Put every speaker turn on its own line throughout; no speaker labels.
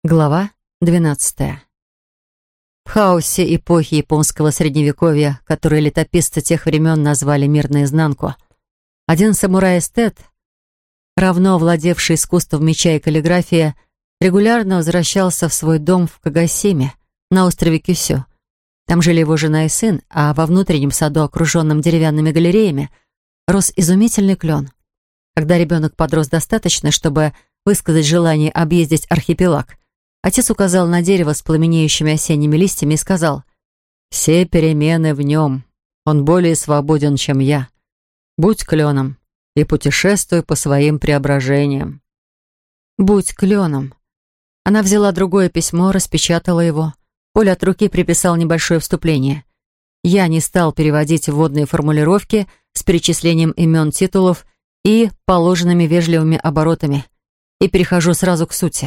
Глава 12. В хаосе эпохи японского средневековья, которые летописцы тех времен назвали «мир наизнанку», один самурай-эстет, равно владевший искусством меча и каллиграфии, регулярно возвращался в свой дом в Кагасиме, на острове Кюсю. Там жили его жена и сын, а во внутреннем саду, окруженном деревянными галереями, рос изумительный клен. Когда ребенок подрос достаточно, чтобы высказать желание объездить архипелаг, отец указал на дерево с пламенеющими осенними листьями и сказал: «Все перемены в нем. Он более свободен, чем я. Будь кленом и путешествуй по своим преображениям». «Будь кленом». Она взяла другое письмо, распечатала его. Поль от руки приписал небольшое вступление. Я не стал переводить вводные формулировки с перечислением имен, титулов и положенными вежливыми оборотами. И перехожу сразу к сути.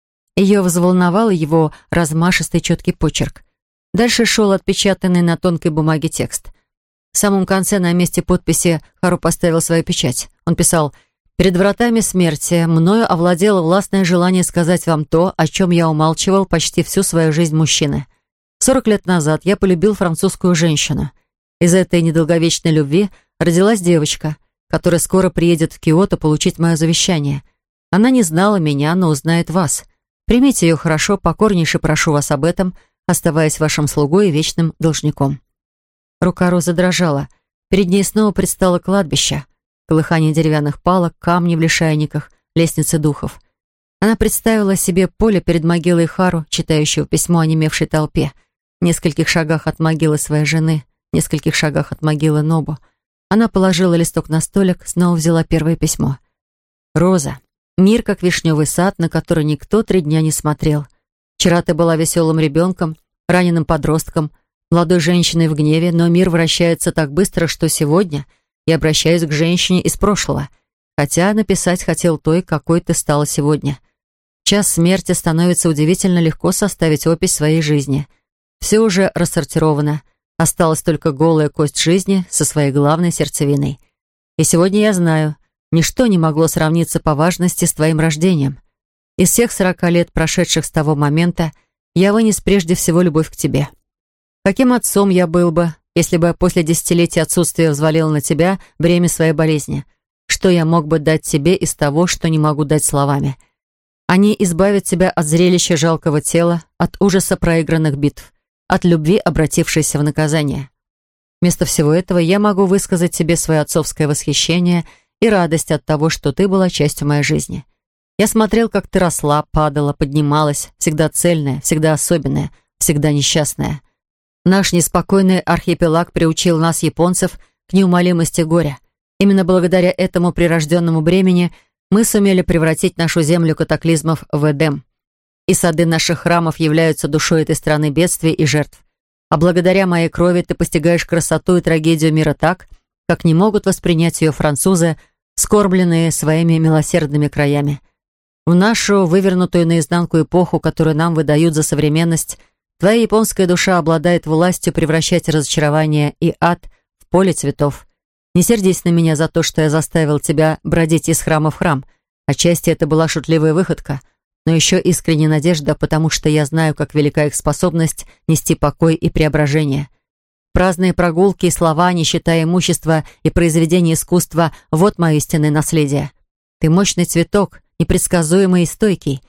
Ее взволновал его размашистый четкий почерк. Дальше шел отпечатанный на тонкой бумаге текст. В самом конце на месте подписи Хару поставил свою печать. Он писал: «Перед вратами смерти мною овладело властное желание сказать вам то, о чем я умалчивал почти всю свою жизнь мужчины. 40 лет назад я полюбил французскую женщину. Из этой недолговечной любви родилась девочка, которая скоро приедет в Киото получить мое завещание. Она не знала меня, но узнает вас. Примите ее хорошо, покорнейше прошу вас об этом, оставаясь вашим слугой и вечным должником». Рука Розы дрожала. Перед ней снова предстало кладбище. Колыхание деревянных палок, камни в лишайниках, лестницы духов. Она представила себе Поля перед могилой Хару, читающего письмо онемевшей толпе, в нескольких шагах от могилы своей жены, в нескольких шагах от могилы Нобу. Она положила листок на столик, снова взяла первое письмо. «Роза, мир как вишневый сад, на который никто 3 дня не смотрел. Вчера ты была веселым ребенком, раненым подростком, молодой женщиной в гневе, но мир вращается так быстро, что сегодня я обращаюсь к женщине из прошлого, хотя написать хотел той, какой ты стала сегодня. В час смерти становится удивительно легко составить опись своей жизни. Все уже рассортировано, осталась только голая кость жизни со своей главной сердцевиной. И сегодня я знаю, ничто не могло сравниться по важности с твоим рождением. Из всех 40 лет, прошедших с того момента, я вынес прежде всего любовь к тебе. Каким отцом я был бы, если бы после десятилетий отсутствия взвалил на тебя бремя своей болезни? Что я мог бы дать тебе из того, что не могу дать словами? Они избавят тебя от зрелища жалкого тела, от ужаса проигранных битв, от любви, обратившейся в наказание. Вместо всего этого я могу высказать тебе свое отцовское восхищение и радость от того, что ты была частью моей жизни. Я смотрел, как ты росла, падала, поднималась, всегда цельная, всегда особенная, всегда несчастная. Наш неспокойный архипелаг приучил нас, японцев, к неумолимости горя. Именно благодаря этому прирожденному бремени мы сумели превратить нашу землю катаклизмов в Эдем. И сады наших храмов являются душой этой страны бедствий и жертв. А благодаря моей крови ты постигаешь красоту и трагедию мира так, как не могут воспринять ее французы, скорбленные своими милосердными краями. В нашу вывернутую наизнанку эпоху, которую нам выдают за современность, твоя японская душа обладает властью превращать разочарование и ад в поле цветов. Не сердись на меня за то, что я заставил тебя бродить из храма в храм. Отчасти это была шутливая выходка, но еще искренняя надежда, потому что я знаю, как велика их способность нести покой и преображение. Праздные прогулки и слова, не считая имущества и произведения искусства, вот мое истинное наследие. Ты мощный цветок, непредсказуемый и стойкий.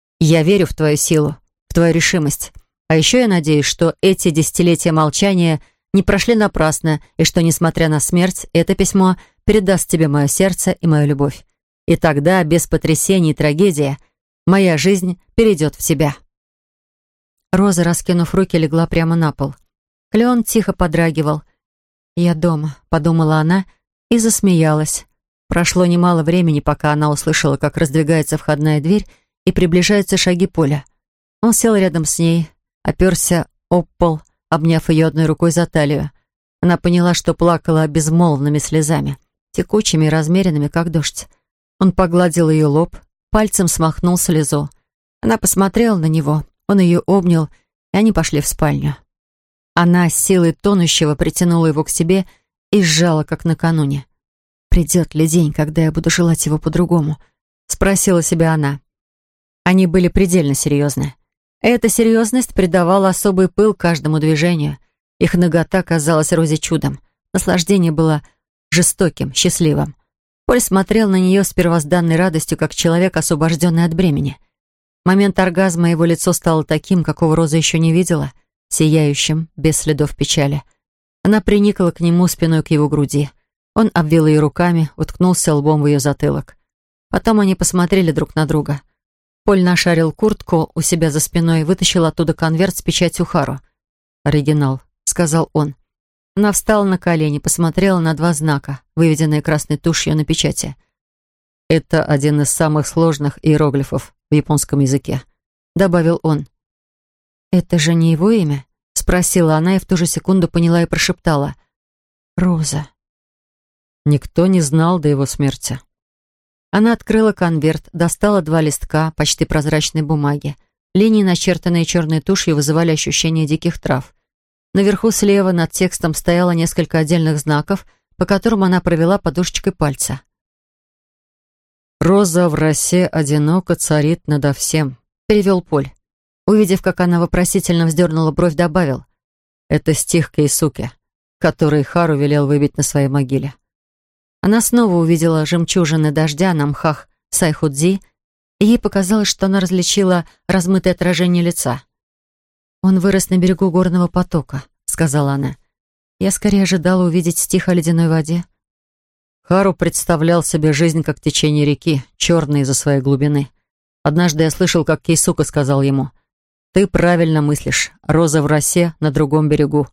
Я верю в твою силу, в твою решимость. А еще я надеюсь, что эти десятилетия молчания не прошли напрасно, и что, несмотря на смерть, это письмо передаст тебе мое сердце и мою любовь. И тогда, без потрясений и трагедии, моя жизнь перейдет в тебя». Роза, раскинув руки, легла прямо на пол. Клен тихо подрагивал. «Я дома», — подумала она и засмеялась. Прошло немало времени, пока она услышала, как раздвигается входная дверь и приближаются шаги Поля. Он сел рядом с ней, оперся об пол, обняв ее одной рукой за талию. Она поняла, что плакала безмолвными слезами, текучими и размеренными, как дождь. Он погладил ее лоб, пальцем смахнул слезу. Она посмотрела на него, он ее обнял, и они пошли в спальню. Она с силой тонущего притянула его к себе и сжала, как накануне. «Придет ли день, когда я буду желать его по-другому?» — спросила себя она. Они были предельно серьезны. Эта серьезность придавала особый пыл каждому движению. Их нагота казалась Розе чудом. Наслаждение было жестоким, счастливым. Поль смотрел на нее с первозданной радостью, как человек, освобожденный от бремени. В момент оргазма его лицо стало таким, какого Роза еще не видела, сияющим, без следов печали. Она приникла к нему спиной к его груди. Он обвил ее руками, уткнулся лбом в ее затылок. Потом они посмотрели друг на друга. Поль нашарил куртку у себя за спиной и вытащил оттуда конверт с печатью Хару. «Оригинал», — сказал он. Она встала на колени, посмотрела на два знака, выведенные красной тушью на печати. «Это один из самых сложных иероглифов в японском языке», — добавил он. «Это же не его имя?» — спросила она и в ту же секунду поняла и прошептала. «Роза». Никто не знал до его смерти. Она открыла конверт, достала два листка почти прозрачной бумаги. Линии, начертанные черной тушью, вызывали ощущение диких трав. Наверху слева над текстом стояло несколько отдельных знаков, по которым она провела подушечкой пальца. «Роза в росе одиноко царит надо всем», — перевел Поль. Увидев, как она вопросительно вздернула бровь, добавил. «Это стих Кейсуке, который Хару велел выбить на своей могиле». Она снова увидела жемчужины дождя на мхах Сайхудзи, и ей показалось, что она различила размытое отражение лица. «Он вырос на берегу горного потока», — сказала она. «Я скорее ожидала увидеть стих о ледяной воде». Хару представлял себе жизнь как течение реки, черной из-за своей глубины. Однажды я слышал, как Кейсука сказал ему: «Ты правильно мыслишь, роза в росе на другом берегу».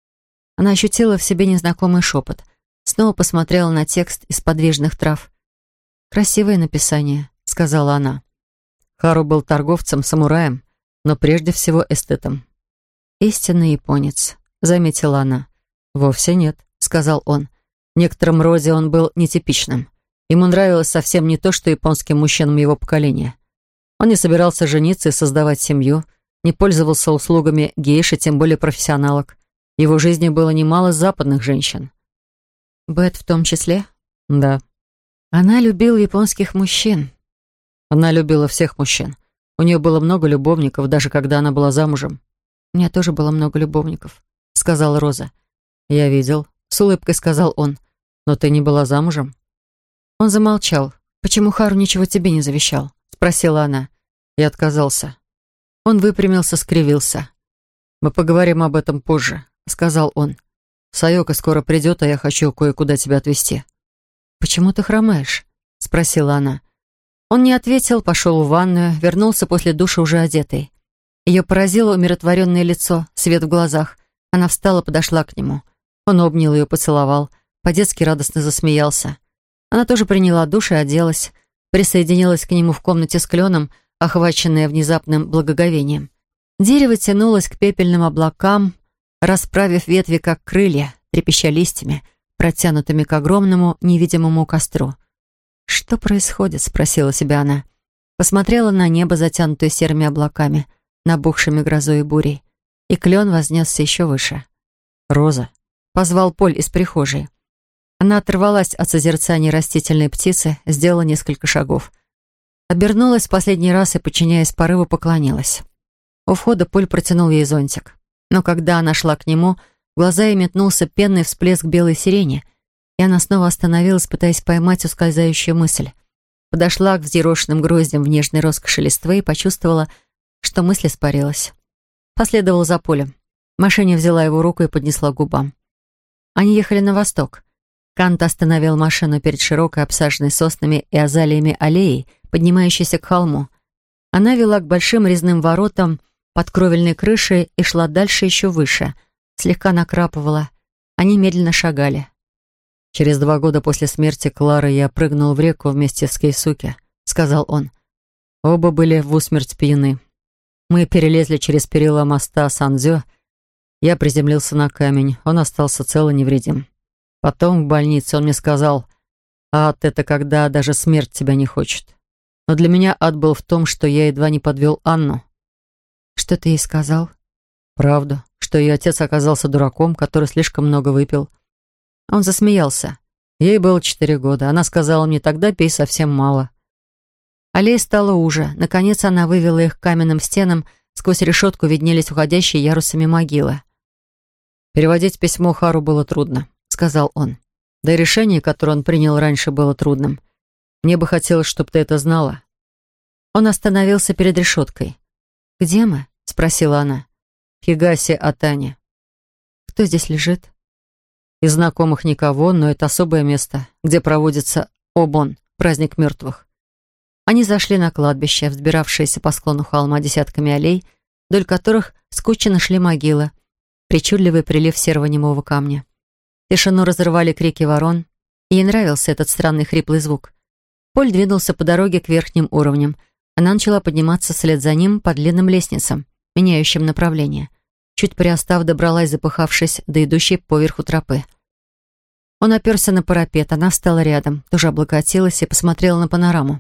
Она ощутила в себе незнакомый шепот. Снова посмотрела на текст из подвижных трав. «Красивое написание», — сказала она. Хару был торговцем, самураем, но прежде всего эстетом. «Истинный японец», — заметила она. «Вовсе нет», — сказал он. В некотором роде он был нетипичным. Ему нравилось совсем не то, что японским мужчинам его поколения. Он не собирался жениться и создавать семью, не пользовался услугами гейши, тем более профессионалок. В его жизни было немало западных женщин. Бет в том числе? Да. Она любила японских мужчин. Она любила всех мужчин. У нее было много любовников, даже когда она была замужем. У меня тоже было много любовников, сказала Роза. Я видел, с улыбкой сказал он. Но ты не была замужем? Он замолчал. Почему Хару ничего тебе не завещал? Спросила она. Я отказался. Он выпрямился, скривился. Мы поговорим об этом позже, сказал он. Сайока скоро придет, а я хочу кое-куда тебя отвезти. «Почему ты хромаешь?» — спросила она. Он не ответил, пошел в ванную, вернулся после душа уже одетый. Ее поразило умиротворенное лицо, свет в глазах. Она встала, подошла к нему. Он обнял ее, поцеловал, по-детски радостно засмеялся. Она тоже приняла душ и оделась, присоединилась к нему в комнате с кленом, охваченная внезапным благоговением. Дерево тянулось к пепельным облакам, расправив ветви, как крылья, трепеща листьями, протянутыми к огромному невидимому костру. «Что происходит?» — спросила себя она. Посмотрела на небо, затянутое серыми облаками, набухшими грозой и бурей, и клен вознесся еще выше. «Роза!» — позвал Поль из прихожей. Она оторвалась от созерцания растительной птицы, сделала несколько шагов. Обернулась в последний раз и, подчиняясь порыву, поклонилась. У входа Поль протянул ей зонтик. Но когда она шла к нему, в глаза ей метнулся пенный всплеск белой сирени, и она снова остановилась, пытаясь поймать ускользающую мысль. Подошла к взъерошенным гроздям в нежной роскоши листвы и почувствовала, что мысль испарилась. Последовала за Полем. В машине взяла его руку и поднесла к губам. Они ехали на восток. Кант остановил машину перед широкой, обсаженной соснами и азалиями аллеей, поднимающейся к холму. Она вела к большим резным воротам под кровельной крышей и шла дальше еще выше. Слегка накрапывала. Они медленно шагали. «Через 2 года после смерти Клары я прыгнул в реку вместе с Кейсуке», — сказал он. Оба были в усмерть пьяны. Мы перелезли через перила моста Сандзё. Я приземлился на камень. Он остался цел и невредим. Потом в больнице он мне сказал: «Ад — это когда даже смерть тебя не хочет». Но для меня ад был в том, что я едва не подвел Анну. «Что ты ей сказал?» «Правду, что ее отец оказался дураком, который слишком много выпил». Он засмеялся. Ей было 4 года. Она сказала мне: «Тогда пей совсем мало». Аллея стала уже. Наконец она вывела их к каменным стенам, сквозь решетку виднелись уходящие ярусами могилы. «Переводить письмо Хару было трудно», — сказал он. «Да и решение, которое он принял раньше, было трудным. Мне бы хотелось, чтобы ты это знала». Он остановился перед решеткой. «Где мы?» — спросила она. «В Хигаси-Атане». «Кто здесь лежит?» «Из знакомых никого, но это особое место, где проводится Обон, праздник мертвых». Они зашли на кладбище, взбиравшееся по склону холма десятками аллей, вдоль которых скучно шли могилы, причудливый прилив серого немого камня. Тишину разрывали крики ворон, и ей нравился этот странный хриплый звук. Поль двинулся по дороге к верхним уровням. Она начала подниматься вслед за ним по длинным лестницам, меняющим направление. Чуть приостав, добралась, запыхавшись, до идущей поверху тропы. Он оперся на парапет, она встала рядом, тоже облокотилась и посмотрела на панораму.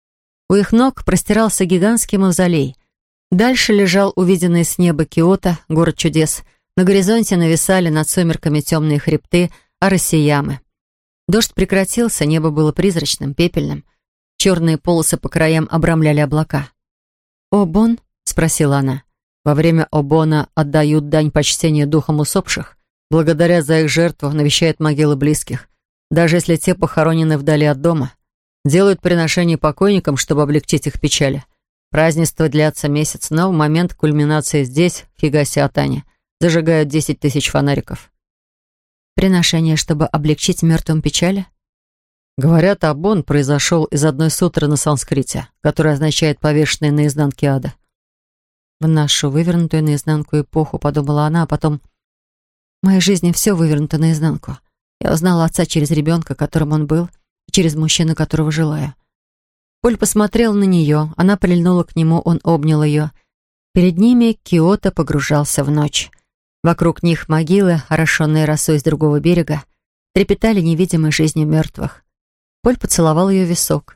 У их ног простирался гигантский мавзолей. Дальше лежал увиденный с неба Киото, город чудес. На горизонте нависали над сумерками темные хребты Арасиямы. Дождь прекратился, небо было призрачным, пепельным. Черные полосы по краям обрамляли облака. «Обон?» — спросила она. «Во время Обона отдают дань почтения духам усопших. Благодаря за их жертву навещают могилы близких, даже если те похоронены вдали от дома. Делают приношения покойникам, чтобы облегчить их печали. Празднества длятся месяц, но в момент кульминации здесь, в Хигаси-Атане, зажигают 10 тысяч фонариков». «Приношение, чтобы облегчить мертвым печали?» Говорят, Обон произошел из одной сутры на санскрите, которая означает «повешенный на изнанке ада». «В нашу вывернутую наизнанку эпоху», — подумала она, а потом... «В моей жизни все вывернуто наизнанку. Я узнала отца через ребенка, которым он был, и через мужчину, которого желаю». Поль посмотрел на нее, она прильнула к нему, он обнял ее. Перед ними Киото погружался в ночь. Вокруг них могилы, орошенные росой с другого берега, трепетали невидимой жизнью мертвых. Поль поцеловал ее в висок.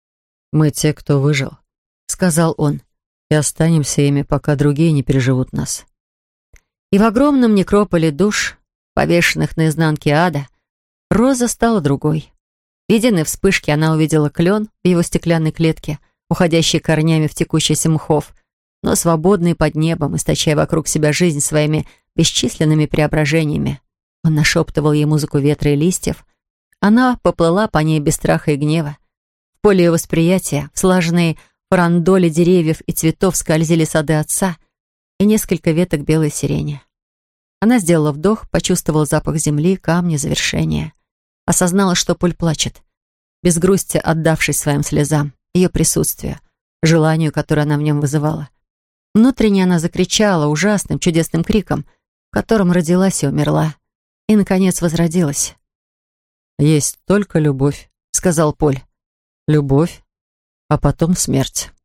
«Мы те, кто выжил», — сказал он, — «и останемся ими, пока другие не переживут нас». И в огромном некрополе душ, повешенных на изнанке ада, Роза стала другой. В единой вспышке она увидела клен в его стеклянной клетке, уходящий корнями в текущийся мхов, но свободный под небом, источая вокруг себя жизнь своими бесчисленными преображениями. Он нашептывал ей музыку ветра и листьев. Она поплыла по ней без страха и гнева. В поле ее восприятия, в слаженные фарандоли деревьев и цветов скользили сады отца и несколько веток белой сирени. Она сделала вдох, почувствовала запах земли, камня, завершения. Осознала, что Поль плачет, без грусти отдавшись своим слезам, ее присутствию, желанию, которое она в нем вызывала. Внутренне она закричала ужасным, чудесным криком, в котором родилась и умерла, и, наконец, возродилась. «Есть только любовь», — сказал Поль. «Любовь, а потом смерть».